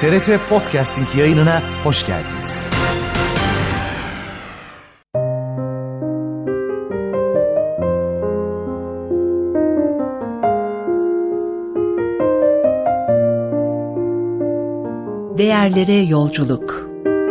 TRT Podcasting yayınına hoş geldiniz. Değerlere yolculuk.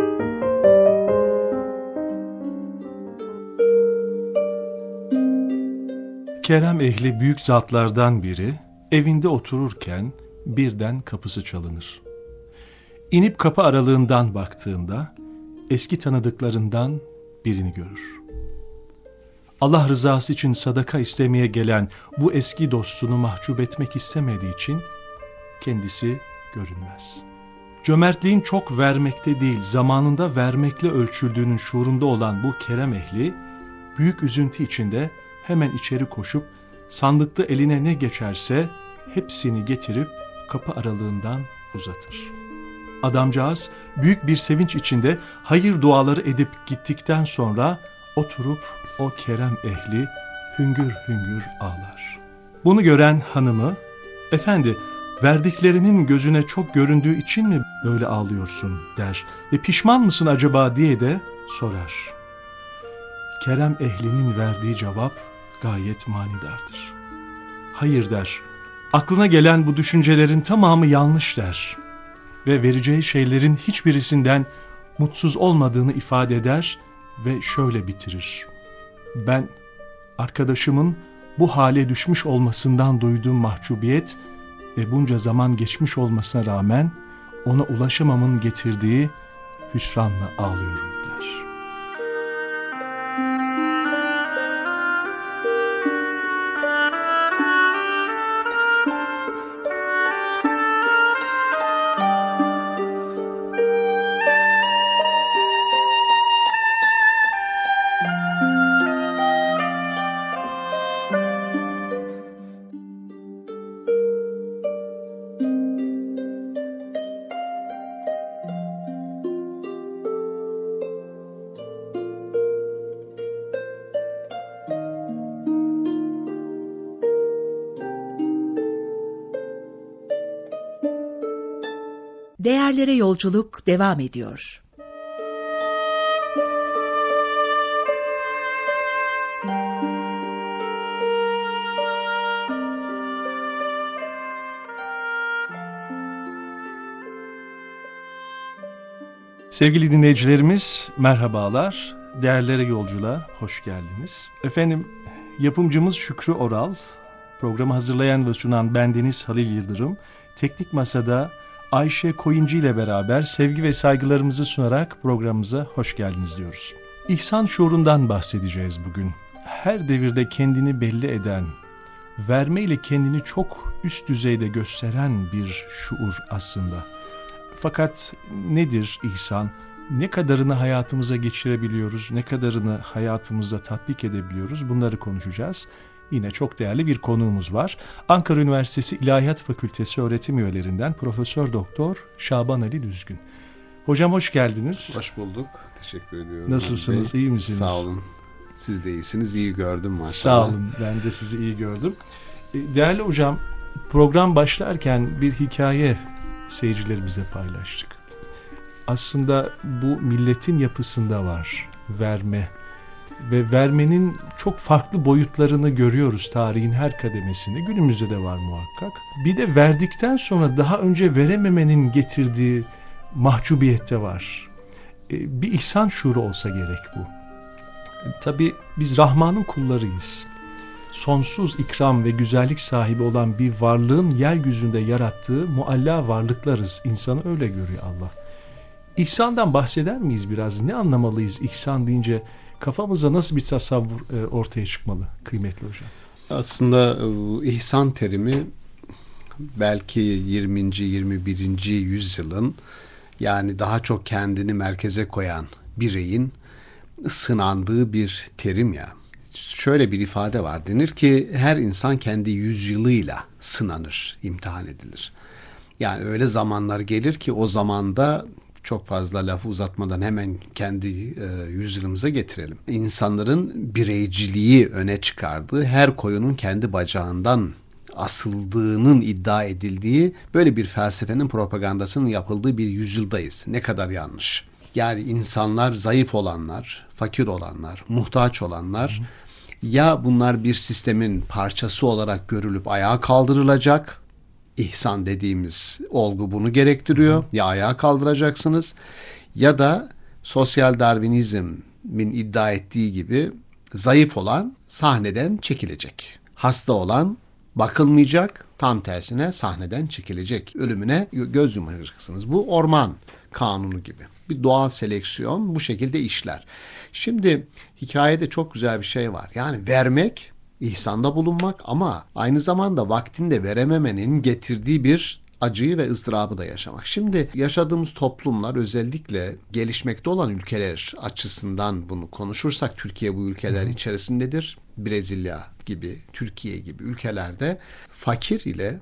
Kerem ehli büyük zatlardan biri evinde otururken birden kapısı çalınır. İnip kapı aralığından baktığında eski tanıdıklarından birini görür. Allah rızası için sadaka istemeye gelen bu eski dostunu mahcup etmek istemediği için kendisi görünmez. Cömertliğin çok vermekte değil, zamanında vermekle ölçüldüğünün şuurunda olan bu Kerem ehli, büyük üzüntü içinde hemen içeri koşup, sandıkta eline ne geçerse hepsini getirip kapı aralığından uzatır. Adamcağız büyük bir sevinç içinde hayır duaları edip gittikten sonra oturup o Kerem ehli hüngür hüngür ağlar. Bunu gören hanımı, "Efendi, verdiklerinin gözüne çok göründüğü için mi böyle ağlıyorsun?" der ve "Pişman mısın acaba?" diye de sorar. Kerem ehlinin verdiği cevap gayet manidardır. "Hayır," der, "aklına gelen bu düşüncelerin tamamı yanlış," der ve vereceği şeylerin hiçbirisinden mutsuz olmadığını ifade eder ve şöyle bitirir: "Ben arkadaşımın bu hale düşmüş olmasından duyduğum mahcubiyet ve bunca zaman geçmiş olmasına rağmen ona ulaşamamın getirdiği hüsranla ağlıyorum," der. Değerlere yolculuk devam ediyor. Sevgili dinleyicilerimiz, merhabalar. Değerlere yolculuğa hoş geldiniz. Efendim, yapımcımız Şükrü Oral, programı hazırlayan ve sunan bendeniz Halil Yıldırım, teknik masada Ayşe Koyuncu ile beraber sevgi ve saygılarımızı sunarak programımıza hoş geldiniz diyoruz. İhsan şuurundan bahsedeceğiz bugün. Her devirde kendini belli eden, vermeyle kendini çok üst düzeyde gösteren bir şuur aslında. Fakat nedir ihsan? Ne kadarını hayatımıza geçirebiliyoruz, ne kadarını hayatımızda tatbik edebiliyoruz? Bunları konuşacağız. Yine çok değerli bir konuğumuz var. Ankara Üniversitesi İlahiyat Fakültesi öğretim üyelerinden Profesör Doktor Şaban Ali Düzgün. Hocam hoş geldiniz. Hoş bulduk. Teşekkür ediyorum. Nasılsınız? İyi misiniz? Sağ olun. Siz de iyisiniz. İyi gördüm maşallah. Sağ olun. Ben de sizi iyi gördüm. Değerli hocam, program başlarken bir hikaye seyircilerimize paylaştık. Aslında bu milletin yapısında var. Verme. Ve vermenin çok farklı boyutlarını görüyoruz tarihin her kademesinde. Günümüzde de var muhakkak. Bir de verdikten sonra daha önce verememenin getirdiği mahcubiyette var. Bir ihsan şuuru olsa gerek bu. Tabii biz Rahman'ın kullarıyız. Sonsuz ikram ve güzellik sahibi olan bir varlığın yeryüzünde yarattığı mualla varlıklarız. İnsanı öyle görüyor Allah. İhsandan bahseder miyiz biraz? Ne anlamalıyız ihsan deyince? Kafamıza nasıl bir tasavvur ortaya çıkmalı kıymetli hocam? Aslında ihsan terimi belki 20. 21. yüzyılın, yani daha çok kendini merkeze koyan bireyin sınandığı bir terim ya. Şöyle bir ifade var. Denir ki her insan kendi yüzyılıyla sınanır, imtihan edilir. Yani öyle zamanlar gelir ki o zamanda, çok fazla lafı uzatmadan hemen kendi yüzyılımıza getirelim. İnsanların bireyciliği öne çıkardığı, her koyunun kendi bacağından asıldığının iddia edildiği böyle bir felsefenin propagandasının yapıldığı bir yüzyıldayız. Ne kadar yanlış. Yani insanlar, zayıf olanlar, fakir olanlar, muhtaç olanlar ya bunlar bir sistemin parçası olarak görülüp ayağa kaldırılacak. İhsan dediğimiz olgu bunu gerektiriyor. Ya ayağa kaldıracaksınız ya da sosyal Darwinizmin iddia ettiği gibi zayıf olan sahneden çekilecek. Hasta olan bakılmayacak, tam tersine sahneden çekilecek. Ölümüne göz yumacaksınız. Bu orman kanunu gibi. Bir doğal seleksiyon bu şekilde işler. Şimdi hikayede çok güzel bir şey var. Yani vermek, ihsanda bulunmak ama aynı zamanda vaktinde verememenin getirdiği bir acıyı ve ızdırabı da yaşamak. Şimdi yaşadığımız toplumlar, özellikle gelişmekte olan ülkeler açısından bunu konuşursak, Türkiye bu ülkeler içerisindedir. Brezilya gibi, Türkiye gibi ülkelerde fakir ile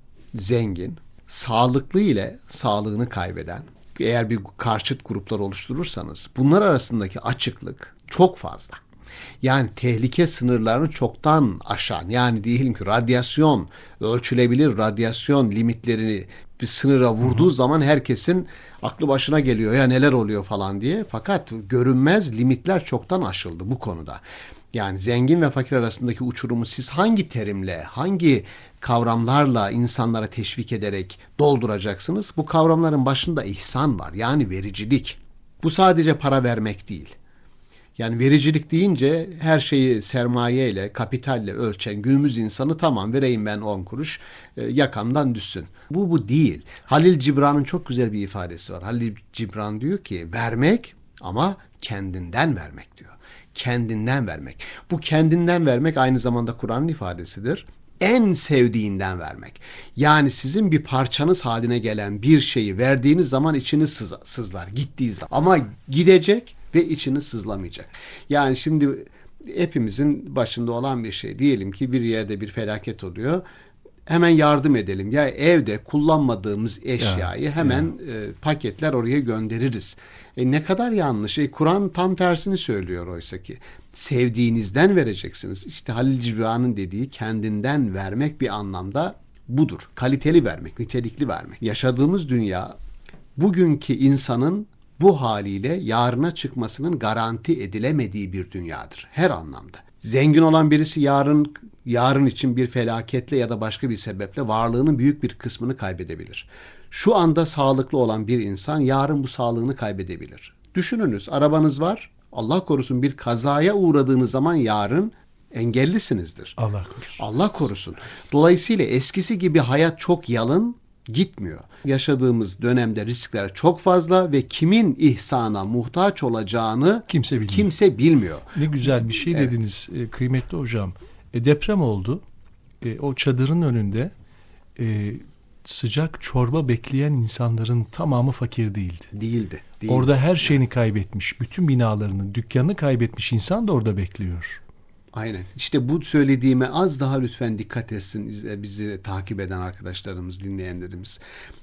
zengin, sağlıklı ile sağlığını kaybeden, eğer bir karşıt gruplar oluşturursanız bunlar arasındaki açıklık çok fazla. Yani tehlike sınırlarını çoktan aşan, yani diyelim ki radyasyon, ölçülebilir radyasyon limitlerini bir sınıra vurduğu zaman herkesin aklı başına geliyor ya neler oluyor falan diye. Fakat görünmez limitler çoktan aşıldı bu konuda. Yani zengin ve fakir arasındaki uçurumu siz hangi terimle, hangi kavramlarla insanlara teşvik ederek dolduracaksınız? Bu kavramların başında ihsan var, yani vericilik. Bu sadece para vermek değil. Yani vericilik deyince her şeyi sermayeyle, kapitalle ölçen günümüz insanı tamam vereyim ben 10 kuruş yakamdan düşsün. Bu değil. Halil Cibran'ın çok güzel bir ifadesi var. Halil Cibran diyor ki vermek ama kendinden vermek diyor. Kendinden vermek. Bu kendinden vermek aynı zamanda Kur'an'ın ifadesidir. En sevdiğinden vermek. Yani sizin bir parçanız haline gelen bir şeyi verdiğiniz zaman içiniz sızlar. Gittiği zaman. Ama gidecek ve içiniz sızlamayacak. Yani şimdi hepimizin başında olan bir şey. Diyelim ki bir yerde bir felaket oluyor. Hemen yardım edelim. Ya evde kullanmadığımız eşyayı hemen paketler oraya göndeririz. Ne kadar yanlış. Kur'an tam tersini söylüyor oysa ki. Sevdiğinizden vereceksiniz. İşte Halil Cibran'ın dediği kendinden vermek bir anlamda budur. Kaliteli vermek, nitelikli vermek. Yaşadığımız dünya bugünkü insanın bu haliyle yarına çıkmasının garanti edilemediği bir dünyadır. Her anlamda. Zengin olan birisi yarın için bir felaketle ya da başka bir sebeple varlığının büyük bir kısmını kaybedebilir. Şu anda sağlıklı olan bir insan yarın bu sağlığını kaybedebilir. Düşününüz, arabanız var. Allah korusun bir kazaya uğradığınız zaman yarın engellisinizdir. Allah korusun. Allah korusun. Dolayısıyla eskisi gibi hayat çok yalın gitmiyor. Yaşadığımız dönemde riskler çok fazla ve kimin ihsana muhtaç olacağını kimse bilmiyor. Ne güzel bir şey dediniz kıymetli hocam. Deprem oldu. O çadırın önünde sıcak çorba bekleyen insanların tamamı fakir değildi. Değildi. Orada her şeyini kaybetmiş, bütün binalarını, dükkanını kaybetmiş insan da orada bekliyor. Aynen. İşte bu söylediğime az daha lütfen dikkat etsin bizi takip eden arkadaşlarımız, dinleyenlerimiz.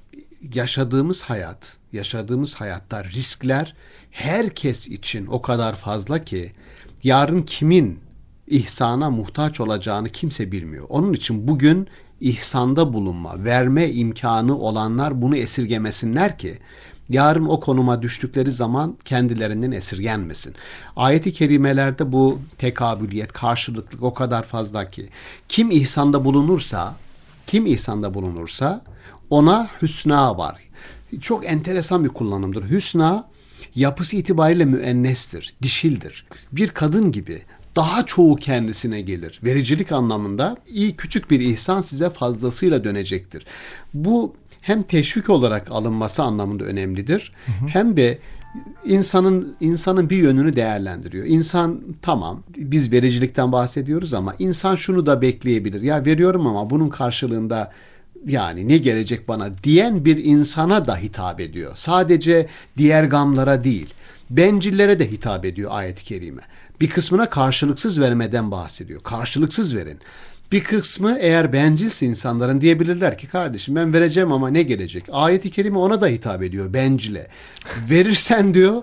Yaşadığımız hayatta riskler herkes için o kadar fazla ki yarın kimin ihsana muhtaç olacağını kimse bilmiyor. Onun için bugün ihsanda bulunma, verme imkanı olanlar bunu esirgemesinler ki yarın o konuma düştükleri zaman kendilerinden esirgenmesin. Ayet-i kerimelerde bu tekabüliyet, karşılıklık o kadar fazla ki kim ihsanda bulunursa ona hüsna var. Çok enteresan bir kullanımdır. Hüsna yapısı itibariyle müennestir, dişildir. Bir kadın gibi daha çoğu kendisine gelir. Vericilik anlamında küçük bir ihsan size fazlasıyla dönecektir. Bu hem teşvik olarak alınması anlamında önemlidir. Hem de insanın bir yönünü değerlendiriyor. İnsan tamam biz vericilikten bahsediyoruz ama insan şunu da bekleyebilir. Ya veriyorum ama bunun karşılığında yani ne gelecek bana diyen bir insana da hitap ediyor. Sadece diğer gamlara değil. Bencillere de hitap ediyor ayet-i kerime. Bir kısmına karşılıksız vermeden bahsediyor. Karşılıksız verin. Bir kısmı eğer bencilse insanların diyebilirler ki kardeşim ben vereceğim ama ne gelecek? Ayet-i kerime ona da hitap ediyor bencile. Verirsen diyor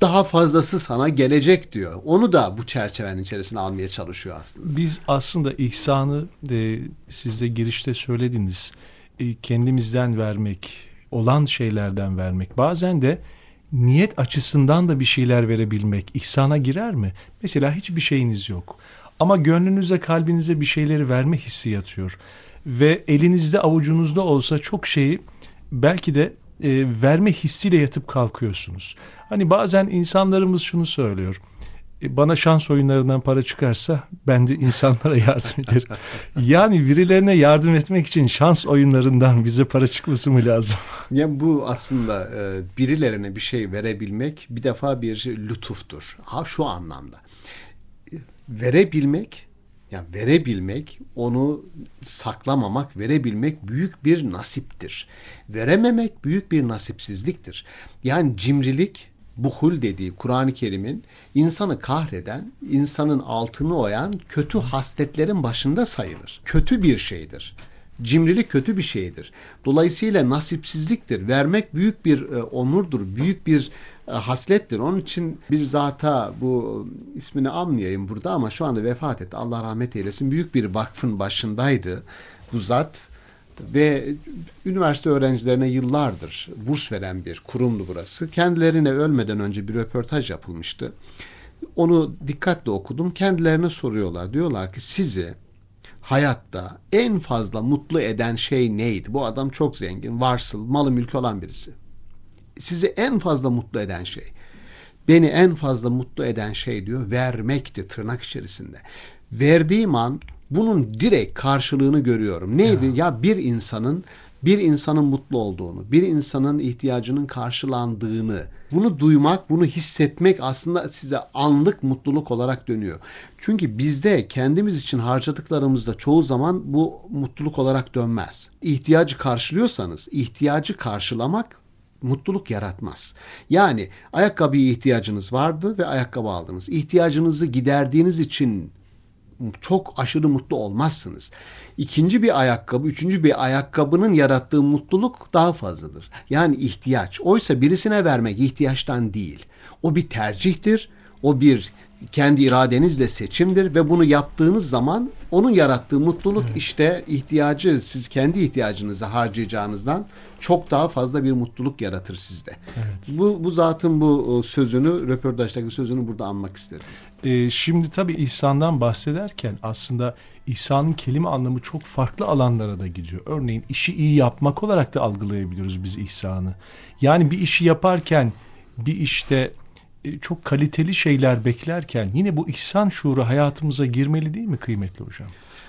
daha fazlası sana gelecek diyor. Onu da bu çerçevenin içerisine almaya çalışıyor aslında. Biz aslında ihsanı siz de girişte söylediniz. Kendimizden vermek, olan şeylerden vermek. Bazen de niyet açısından da bir şeyler verebilmek ihsana girer mi? Mesela hiçbir şeyiniz yok. Ama gönlünüze, kalbinize bir şeyleri verme hissi yatıyor. Ve elinizde, avucunuzda olsa çok şeyi belki de verme hissiyle yatıp kalkıyorsunuz. Hani bazen insanlarımız şunu söylüyor. Bana şans oyunlarından para çıkarsa ben de insanlara yardım ederim. Yani birilerine yardım etmek için şans oyunlarından bize para çıkması mı lazım? Yani bu aslında birilerine bir şey verebilmek bir defa bir lütuftur. Ha şu anlamda. Verebilmek, yani verebilmek, onu saklamamak, verebilmek büyük bir nasiptir. Verememek büyük bir nasipsizliktir. Yani cimrilik, buhul dediği Kur'an-ı Kerim'in insanı kahreden, insanın altını oyan kötü hasletlerin başında sayılır. Kötü bir şeydir. Cimrilik kötü bir şeydir. Dolayısıyla nasipsizliktir. Vermek büyük bir onurdur, büyük bir haslettir. Onun için bir zata, bu ismini anmayayım burada ama şu anda vefat etti. Allah rahmet eylesin. Büyük bir vakfın başındaydı bu zat. Ve üniversite öğrencilerine yıllardır burs veren bir kurumdu burası. Kendilerine ölmeden önce bir röportaj yapılmıştı. Onu dikkatle okudum. Kendilerine soruyorlar. Diyorlar ki sizi hayatta en fazla mutlu eden şey neydi? Bu adam çok zengin, varsıl, malı mülkü olan birisi. Sizi en fazla mutlu eden şey. Beni en fazla mutlu eden şey diyor, vermekti tırnak içerisinde. Verdiğim an bunun direkt karşılığını görüyorum. Neydi? Ya bir insanın mutlu olduğunu, bir insanın ihtiyacının karşılandığını, bunu duymak, bunu hissetmek aslında size anlık mutluluk olarak dönüyor. Çünkü bizde kendimiz için harcadıklarımızda çoğu zaman bu mutluluk olarak dönmez. İhtiyacı karşılıyorsanız, ihtiyacı karşılamak mutluluk yaratmaz. Yani ayakkabıya ihtiyacınız vardı ve ayakkabı aldınız. İhtiyacınızı giderdiğiniz için çok aşırı mutlu olmazsınız. İkinci bir ayakkabı, üçüncü bir ayakkabının yarattığı mutluluk daha fazladır. Yani ihtiyaç. Oysa birisine vermek ihtiyaçtan değil. O bir tercihtir. O bir kendi iradenizle seçimdir ve bunu yaptığınız zaman onun yarattığı mutluluk işte ihtiyacı, siz kendi ihtiyacınızı harcayacağınızdan çok daha fazla bir mutluluk yaratır sizde. Evet. Bu zatın bu sözünü, röportajdaki sözünü burada anmak istedim. Şimdi tabii ihsandan bahsederken aslında ihsanın kelime anlamı çok farklı alanlara da gidiyor. Örneğin işi iyi yapmak olarak da algılayabiliyoruz biz ihsanı. Yani bir işi yaparken, bir işte çok kaliteli şeyler beklerken yine bu ihsan şuuru hayatımıza girmeli değil mi kıymetli hocam?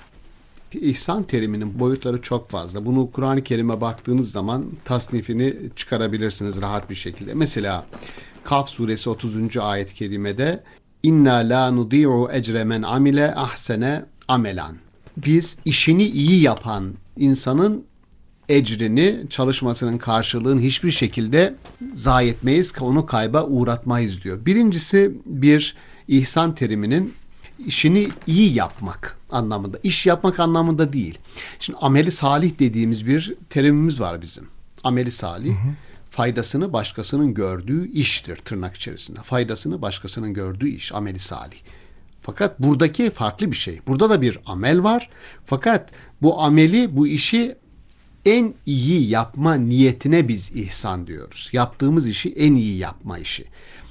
İhsan teriminin boyutları çok fazla. Bunu Kur'an-ı Kerim'e baktığınız zaman tasnifini çıkarabilirsiniz rahat bir şekilde. Mesela Kaf suresi 30. ayet-i kerimede İnna la nudi'u ecre men amile ahsene amelan. Biz işini iyi yapan insanın ecrini, çalışmasının karşılığını hiçbir şekilde zayi etmeyiz, onu kayba uğratmayız diyor. Birincisi bir ihsan teriminin işini iyi yapmak anlamında. İş yapmak anlamında değil. Şimdi ameli salih dediğimiz bir terimimiz var bizim. Ameli salih, faydasını başkasının gördüğü iştir tırnak içerisinde. Faydasını başkasının gördüğü iş, ameli salih. Fakat buradaki farklı bir şey. Burada da bir amel var. Fakat bu ameli, bu işi en iyi yapma niyetine biz ihsan diyoruz. Yaptığımız işi en iyi yapma işi.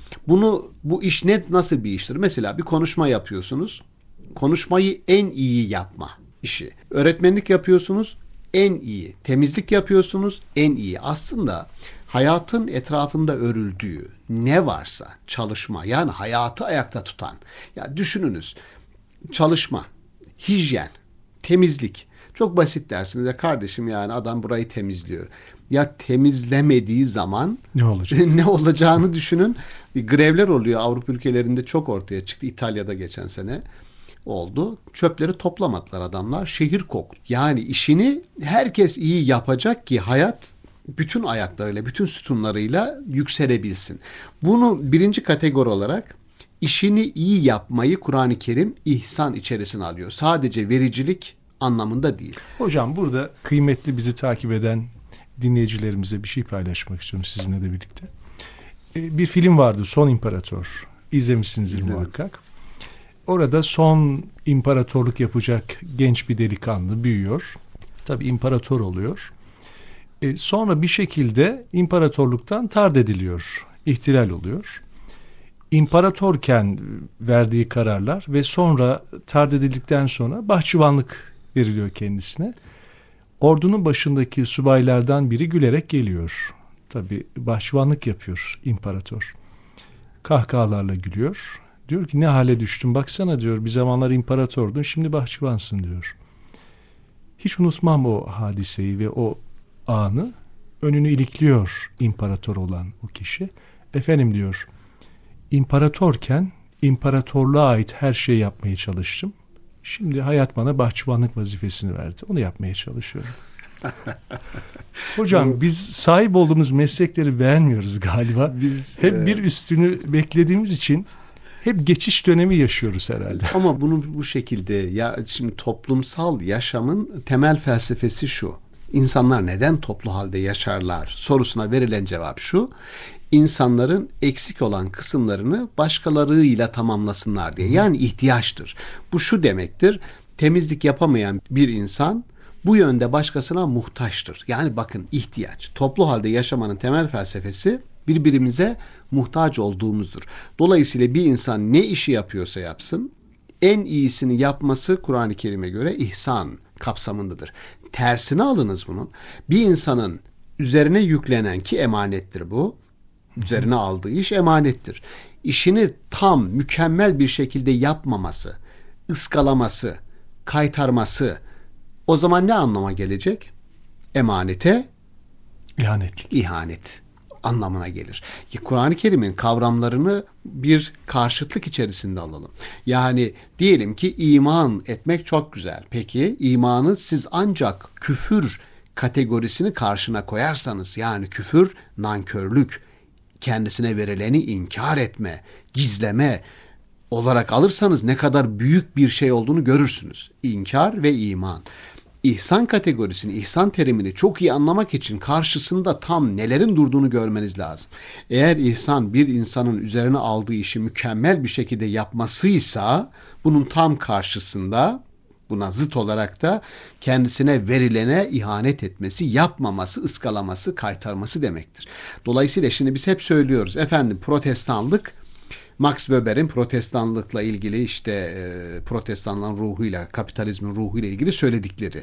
Bu iş nasıl bir iştir? Mesela bir konuşma yapıyorsunuz. Konuşmayı en iyi yapma işi. Öğretmenlik yapıyorsunuz. En iyi. Temizlik yapıyorsunuz. En iyi. Aslında hayatın etrafında örüldüğü ne varsa çalışma, yani hayatı ayakta tutan. Ya düşününüz. Çalışma, hijyen, temizlik. Çok basit dersiniz. Ya kardeşim, yani adam burayı temizliyor. Ya temizlemediği zaman ne olacak? Ne olacağını düşünün. Bir grevler oluyor. Avrupa ülkelerinde çok ortaya çıktı. İtalya'da geçen sene oldu. Çöpleri toplamadılar adamlar. Şehir koktu. Yani işini herkes iyi yapacak ki hayat bütün ayaklarıyla, bütün sütunlarıyla yükselebilsin. Bunu birinci kategori olarak işini iyi yapmayı Kur'an-ı Kerim ihsan içerisine alıyor. Sadece vericilik anlamında değil. Hocam burada kıymetli bizi takip eden dinleyicilerimize bir şey paylaşmak istiyorum sizinle de birlikte. Bir film vardı, Son İmparator. İzlemişsinizdir muhakkak. Orada son imparatorluk yapacak genç bir delikanlı büyüyor. Tabii imparator oluyor. Sonra bir şekilde imparatorluktan tard ediliyor. İhtilal oluyor. İmparatorken verdiği kararlar ve sonra tard edildikten sonra bahçıvanlık veriliyor kendisine. Ordunun başındaki subaylardan biri gülerek geliyor. Tabii bahçıvanlık yapıyor imparator. Kahkahalarla gülüyor. Diyor ki ne hale düştün, baksana diyor, bir zamanlar imparatordun, şimdi bahçıvansın diyor. Hiç unutmam o hadiseyi ve o anı. Önünü ilikliyor imparator olan o kişi. Efendim diyor, imparatorken imparatorluğa ait her şeyi yapmaya çalıştım. Şimdi hayat bana bahçıvanlık vazifesini verdi. Onu yapmaya çalışıyorum. Hocam biz sahip olduğumuz meslekleri beğenmiyoruz galiba. Biz hep bir üstünü beklediğimiz için hep geçiş dönemi yaşıyoruz herhalde. Ama bunu bu şekilde, ya şimdi toplumsal yaşamın temel felsefesi şu. İnsanlar neden toplu halde yaşarlar sorusuna verilen cevap şu: İnsanların eksik olan kısımlarını başkalarıyla tamamlasınlar diye. Yani ihtiyaçtır. Bu şu demektir: temizlik yapamayan bir insan bu yönde başkasına muhtaçtır. Yani bakın, ihtiyaç. Toplu halde yaşamanın temel felsefesi birbirimize muhtaç olduğumuzdur. Dolayısıyla bir insan ne işi yapıyorsa yapsın, en iyisini yapması Kur'an-ı Kerim'e göre ihsan kapsamındadır. Tersini alınız bunun. Bir insanın üzerine yüklenen, ki emanettir bu, üzerine aldığı iş emanettir, İşini tam, mükemmel bir şekilde yapmaması, ıskalaması, kaytarması, o zaman ne anlama gelecek? Emanete ihanet anlamına gelir. Kur'an-ı Kerim'in kavramlarını bir karşıtlık içerisinde alalım. Yani diyelim ki iman etmek çok güzel. Peki imanı siz ancak küfür kategorisini karşına koyarsanız, yani küfür, nankörlük, kendisine verileni inkar etme, gizleme olarak alırsanız ne kadar büyük bir şey olduğunu görürsünüz. İnkar ve iman. İhsan kategorisini, ihsan terimini çok iyi anlamak için karşısında tam nelerin durduğunu görmeniz lazım. Eğer ihsan bir insanın üzerine aldığı işi mükemmel bir şekilde yapmasıysa, bunun tam karşısında, buna zıt olarak da kendisine verilene ihanet etmesi, yapmaması, ıskalaması, kaytarması demektir. Dolayısıyla şimdi biz hep söylüyoruz, efendim protestanlık, Max Weber'in protestanlıkla ilgili, işte protestanlığın ruhuyla, kapitalizmin ruhuyla ilgili söyledikleri.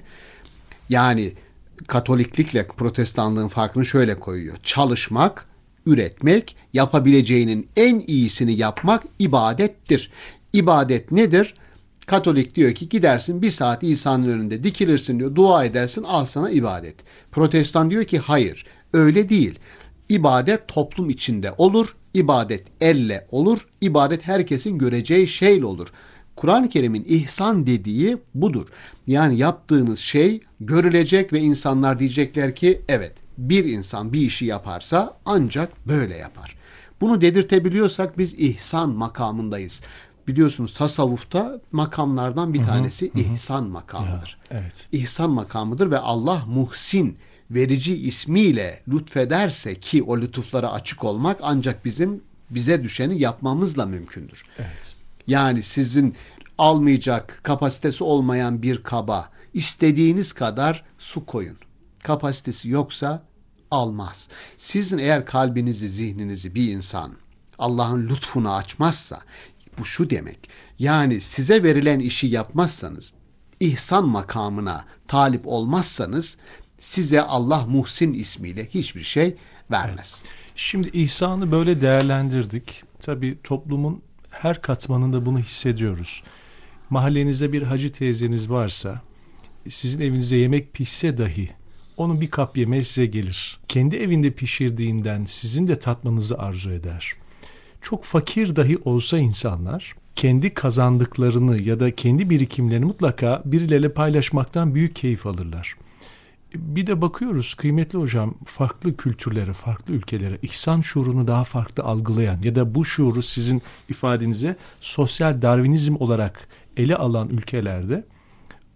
Yani Katoliklikle protestanlığın farkını şöyle koyuyor: çalışmak, üretmek, yapabileceğinin en iyisini yapmak ibadettir. İbadet nedir? Katolik diyor ki gidersin bir saat İsa'nın önünde dikilirsin diyor, dua edersin, al sana ibadet. Protestan diyor ki hayır, öyle değil. İbadet toplum içinde olur, ibadet elle olur, ibadet herkesin göreceği şeyle olur. Kur'an-ı Kerim'in ihsan dediği budur. Yani yaptığınız şey görülecek ve insanlar diyecekler ki evet, bir insan bir işi yaparsa ancak böyle yapar. Bunu dedirtebiliyorsak biz ihsan makamındayız. Biliyorsunuz tasavvufta makamlardan bir tanesi ihsan makamıdır. Ya, evet. İhsan makamıdır ve Allah Muhsin, verici ismiyle lütfederse, ki o lütuflara açık olmak ancak bize düşeni yapmamızla mümkündür. Evet. Yani sizin almayacak kapasitesi olmayan bir kaba istediğiniz kadar su koyun. Kapasitesi yoksa almaz. Sizin eğer kalbinizi, zihninizi bir insan Allah'ın lütfuna açmazsa, bu şu demek: yani size verilen işi yapmazsanız, ihsan makamına talip olmazsanız, size Allah Muhsin ismiyle hiçbir şey vermez. Evet. Şimdi ihsanı böyle değerlendirdik. Tabii toplumun her katmanında bunu hissediyoruz. Mahallenizde bir hacı teyzeniz varsa, sizin evinize yemek pişse dahi onun bir kap yemeği size gelir. Kendi evinde pişirdiğinden sizin de tatmanızı arzu eder. Çok fakir dahi olsa insanlar kendi kazandıklarını ya da kendi birikimlerini mutlaka birileriyle paylaşmaktan büyük keyif alırlar. Bir de bakıyoruz kıymetli hocam, farklı kültürlere, farklı ülkelere ihsan şuurunu daha farklı algılayan ya da bu şuuru sizin ifadenize sosyal Darwinizm olarak ele alan ülkelerde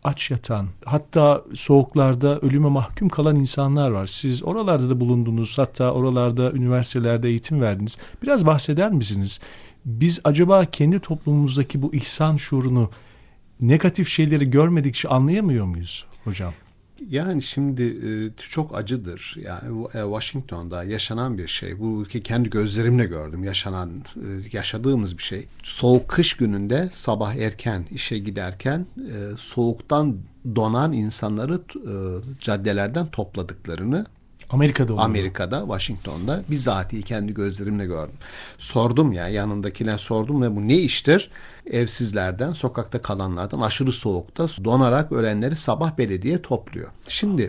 aç yatan, hatta soğuklarda ölüme mahkum kalan insanlar var. Siz oralarda da bulundunuz, hatta oralarda üniversitelerde eğitim verdiniz. Biraz bahseder misiniz? Biz acaba kendi toplumumuzdaki bu ihsan şuurunu, negatif şeyleri görmedikçe anlayamıyor muyuz hocam? Yani şimdi çok acıdır. Yani Washington'da yaşanan bir şey. Bu ülke kendi gözlerimle gördüm. Yaşadığımız bir şey. Soğuk kış gününde sabah erken işe giderken soğuktan donan insanları caddelerden topladıklarını Amerika'da, Washington'da bizatihi kendi gözlerimle gördüm. Sordum yanındakiler sordum ve bu ne iştir? Evsizlerden, sokakta kalanlardan aşırı soğukta donarak ölenleri sabah belediye topluyor. Şimdi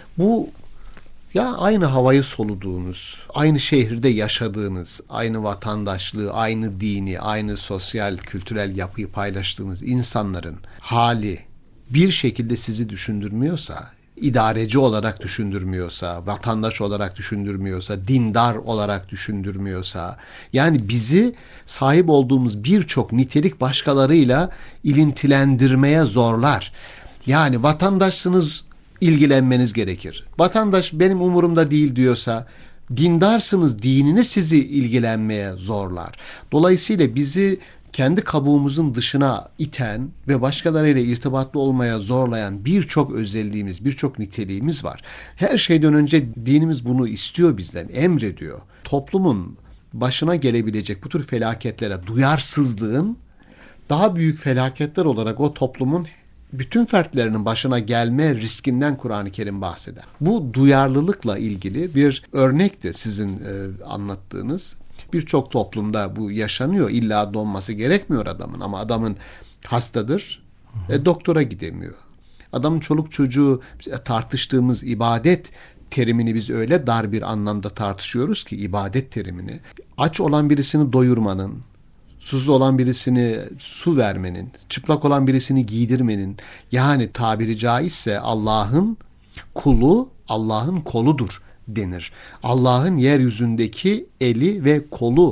bu aynı havayı soluduğunuz, aynı şehirde yaşadığınız, aynı vatandaşlığı, aynı dini, aynı sosyal, kültürel yapıyı paylaştığınız insanların hali bir şekilde sizi düşündürmüyorsa, idareci olarak düşündürmüyorsa, vatandaş olarak düşündürmüyorsa, dindar olarak düşündürmüyorsa, yani bizi sahip olduğumuz birçok nitelik başkalarıyla ilintilendirmeye zorlar. Yani vatandaşsınız, ilgilenmeniz gerekir. Vatandaş benim umurumda değil diyorsa, dindarsınız, dinini sizi ilgilenmeye zorlar. Dolayısıyla bizi kendi kabuğumuzun dışına iten ve başkalarıyla irtibatlı olmaya zorlayan birçok özelliğimiz, birçok niteliğimiz var. Her şeyden önce dinimiz bunu istiyor bizden, emrediyor. Toplumun başına gelebilecek bu tür felaketlere duyarsızlığın daha büyük felaketler olarak o toplumun bütün fertlerinin başına gelme riskinden Kur'an-ı Kerim bahseder. Bu duyarlılıkla ilgili bir örnekti sizin anlattığınız. Birçok toplumda bu yaşanıyor. İlla donması gerekmiyor adamın ama adamın hastadır, doktora gidemiyor. Adamın çoluk çocuğu, tartıştığımız ibadet terimini biz öyle dar bir anlamda tartışıyoruz ki, ibadet terimini. Aç olan birisini doyurmanın, susuz olan birisini su vermenin, çıplak olan birisini giydirmenin, yani tabiri caizse Allah'ın kulu, Allah'ın koludur denir. Allah'ın yeryüzündeki eli ve kolu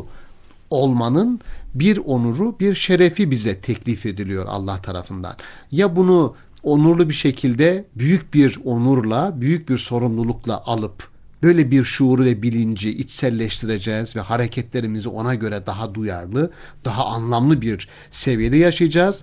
olmanın bir onuru, bir şerefi bize teklif ediliyor Allah tarafından. Ya bunu onurlu bir şekilde, büyük bir onurla, büyük bir sorumlulukla alıp böyle bir şuuru ve bilinci içselleştireceğiz ve hareketlerimizi ona göre daha duyarlı, daha anlamlı bir seviyede yaşayacağız.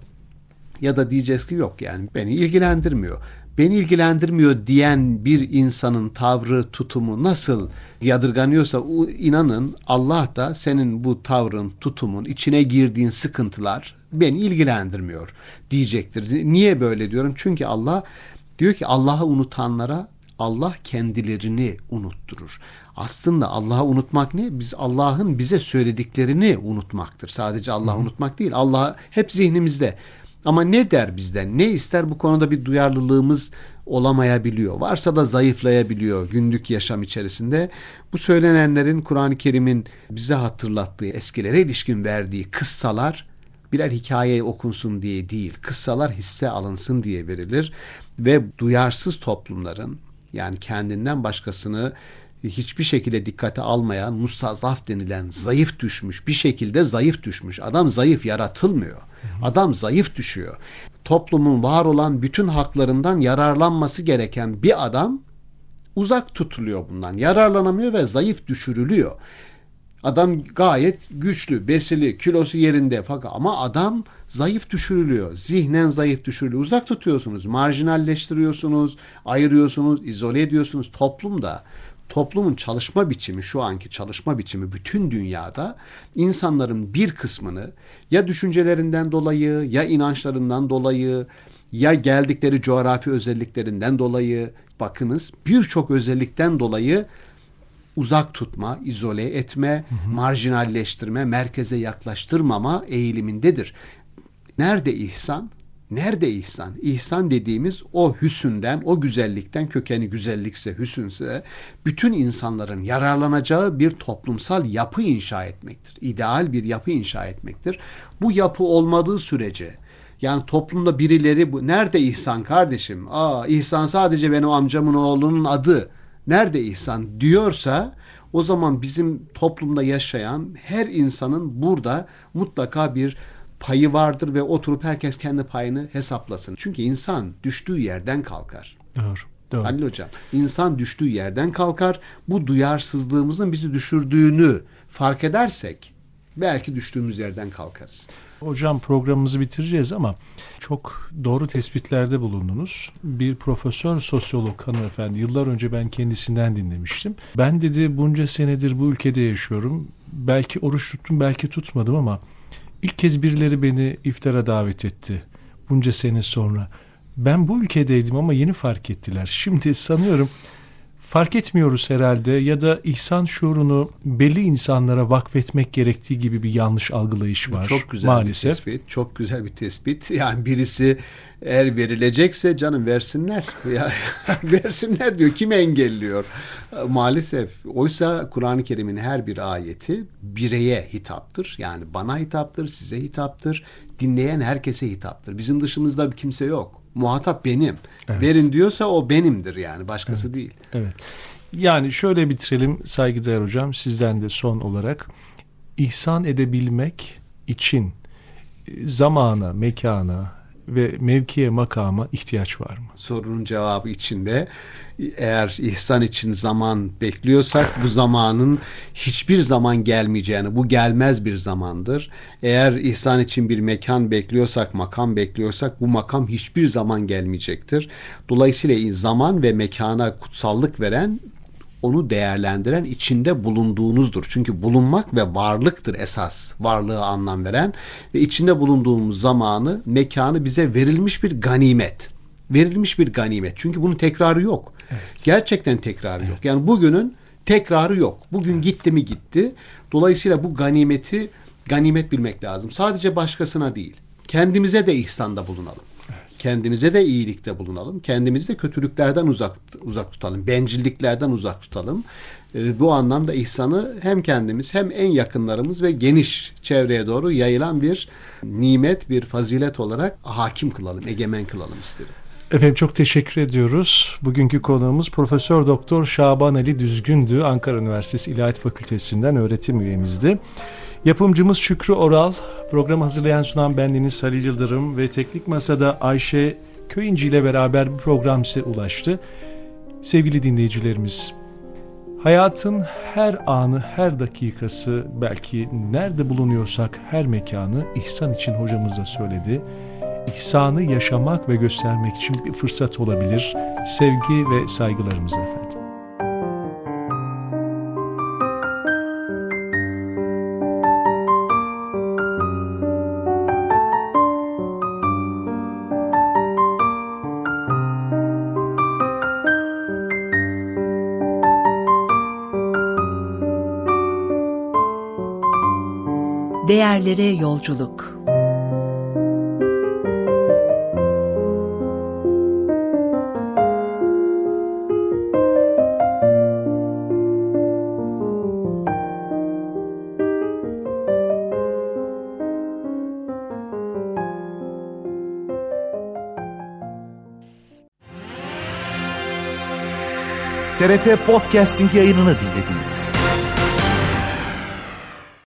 Ya da diyeceğiz ki yok, yani beni ilgilendirmiyor. Beni ilgilendirmiyor diyen bir insanın tavrı, tutumu nasıl yadırganıyorsa, inanın Allah da senin bu tavrın, tutumun, içine girdiğin sıkıntılar beni ilgilendirmiyor diyecektir. Niye böyle diyorum? Çünkü Allah diyor ki Allah'ı unutanlara Allah kendilerini unutturur. Aslında Allah'ı unutmak ne? Biz Allah'ın bize söylediklerini unutmaktır. Sadece Allah'ı unutmak değil. Allah hep zihnimizde. Ama ne der bizden? Ne ister? Bu konuda bir duyarlılığımız olamayabiliyor. Varsa da zayıflayabiliyor günlük yaşam içerisinde. Bu söylenenlerin Kur'an-ı Kerim'in bize hatırlattığı, eskilere ilişkin verdiği kıssalar birer hikaye okunsun diye değil, kıssalar hisse alınsın diye verilir. Ve duyarsız toplumların, yani kendinden başkasını hiçbir şekilde dikkate almayan, mustazaf denilen, zayıf düşmüş, bir şekilde zayıf düşmüş. Adam zayıf yaratılmıyor. Adam zayıf düşüyor. Toplumun var olan bütün haklarından yararlanması gereken bir adam uzak tutuluyor bundan. Yararlanamıyor ve zayıf düşürülüyor. Adam gayet güçlü, besili, kilosu yerinde fakat ama adam zayıf düşürülüyor. Zihnen zayıf düşürülüyor. Uzak tutuyorsunuz, marjinalleştiriyorsunuz, ayırıyorsunuz, izole ediyorsunuz. Toplumun çalışma biçimi, şu anki çalışma biçimi bütün dünyada insanların bir kısmını ya düşüncelerinden dolayı, ya inançlarından dolayı, ya geldikleri coğrafi özelliklerinden dolayı, bakınız birçok özellikten dolayı uzak tutma, izole etme, marjinalleştirme, merkeze yaklaştırmama eğilimindedir. Nerede ihsan? Nerede ihsan? İhsan dediğimiz o hüsünden, o güzellikten, kökeni güzellikse, hüsünse, bütün insanların yararlanacağı bir toplumsal yapı inşa etmektir. İdeal bir yapı inşa etmektir. Bu yapı olmadığı sürece, yani toplumda birileri, nerede ihsan kardeşim? İhsan sadece benim amcamın oğlunun adı. Nerede ihsan diyorsa, o zaman bizim toplumda yaşayan her insanın burada mutlaka bir payı vardır ve oturup herkes kendi payını hesaplasın. Çünkü insan düştüğü yerden kalkar. Doğru. Halil Hocam, insan düştüğü yerden kalkar. Bu duyarsızlığımızın bizi düşürdüğünü fark edersek belki düştüğümüz yerden kalkarız. Hocam, programımızı bitireceğiz ama çok doğru tespitlerde bulundunuz. Bir profesör sosyolog hanımefendi, yıllar önce ben kendisinden dinlemiştim. Ben dedi bunca senedir bu ülkede yaşıyorum. Belki oruç tuttum, belki tutmadım ama ilk kez birileri beni iftara davet etti. Bunca sene sonra. Ben bu ülkedeydim ama yeni fark ettiler. Şimdi sanıyorum fark etmiyoruz herhalde ya da ihsan şuurunu belli insanlara vakfetmek gerektiği gibi bir yanlış algılayış var. Çok güzel maalesef. bir tespit. Çok güzel bir tespit. Yani birisi eğer verilecekse canım versinler. Ya, versinler diyor. Kim engelliyor? Maalesef. Oysa Kur'an-ı Kerim'in her bir ayeti bireye hitaptır. Yani bana hitaptır, size hitaptır. Dinleyen herkese hitaptır. Bizim dışımızda bir kimse yok. Muhatap benim. Evet. Verin diyorsa o benimdir yani. Başkası Evet. değil. Evet. Yani şöyle bitirelim saygıdeğer hocam, sizden de son olarak. İhsan edebilmek için zamana, mekana ve mevkiye, makama ihtiyaç var mı? Sorunun cevabı içinde. Eğer ihsan için zaman bekliyorsak bu zamanın hiçbir zaman gelmeyeceğini, bu gelmez bir zamandır. Eğer ihsan için bir mekan bekliyorsak, makam bekliyorsak bu makam hiçbir zaman gelmeyecektir. Dolayısıyla zaman ve mekana kutsallık veren, onu değerlendiren içinde bulunduğunuzdur. Çünkü bulunmak ve varlıktır esas. Varlığa anlam veren ve içinde bulunduğumuz zamanı, mekanı bize verilmiş bir ganimet. Verilmiş bir ganimet. Çünkü bunun tekrarı yok. Evet. Gerçekten tekrarı yok. Yani bugünün tekrarı yok. Bugün gitti mi gitti. Dolayısıyla bu ganimeti ganimet bilmek lazım. Sadece başkasına değil. Kendimize de ihsanda bulunalım. Kendimize de iyilikte bulunalım. Kendimizi de kötülüklerden uzak tutalım. Bencilliklerden uzak tutalım. Bu anlamda ihsanı hem kendimiz hem en yakınlarımız ve geniş çevreye doğru yayılan bir nimet, bir fazilet olarak hakim kılalım, egemen kılalım isterim. Efendim çok teşekkür ediyoruz. Bugünkü konuğumuz Profesör Doktor Şaban Ali Düzgündü. Ankara Üniversitesi İlahiyat Fakültesinden öğretim üyemizdi. Yapımcımız Şükrü Oral, programı hazırlayan sunan bendeniz Halil Yıldırım ve teknik masada Ayşe Köyüncü ile beraber bu program size ulaştı. Sevgili dinleyicilerimiz, hayatın her anı, her dakikası, belki nerede bulunuyorsak her mekanı ihsan için hocamız da söyledi. İhsanı yaşamak ve göstermek için bir fırsat olabilir. Sevgi ve saygılarımızla efendim. Değerlere yolculuk. TRT Podcasting yayınını dinlediniz.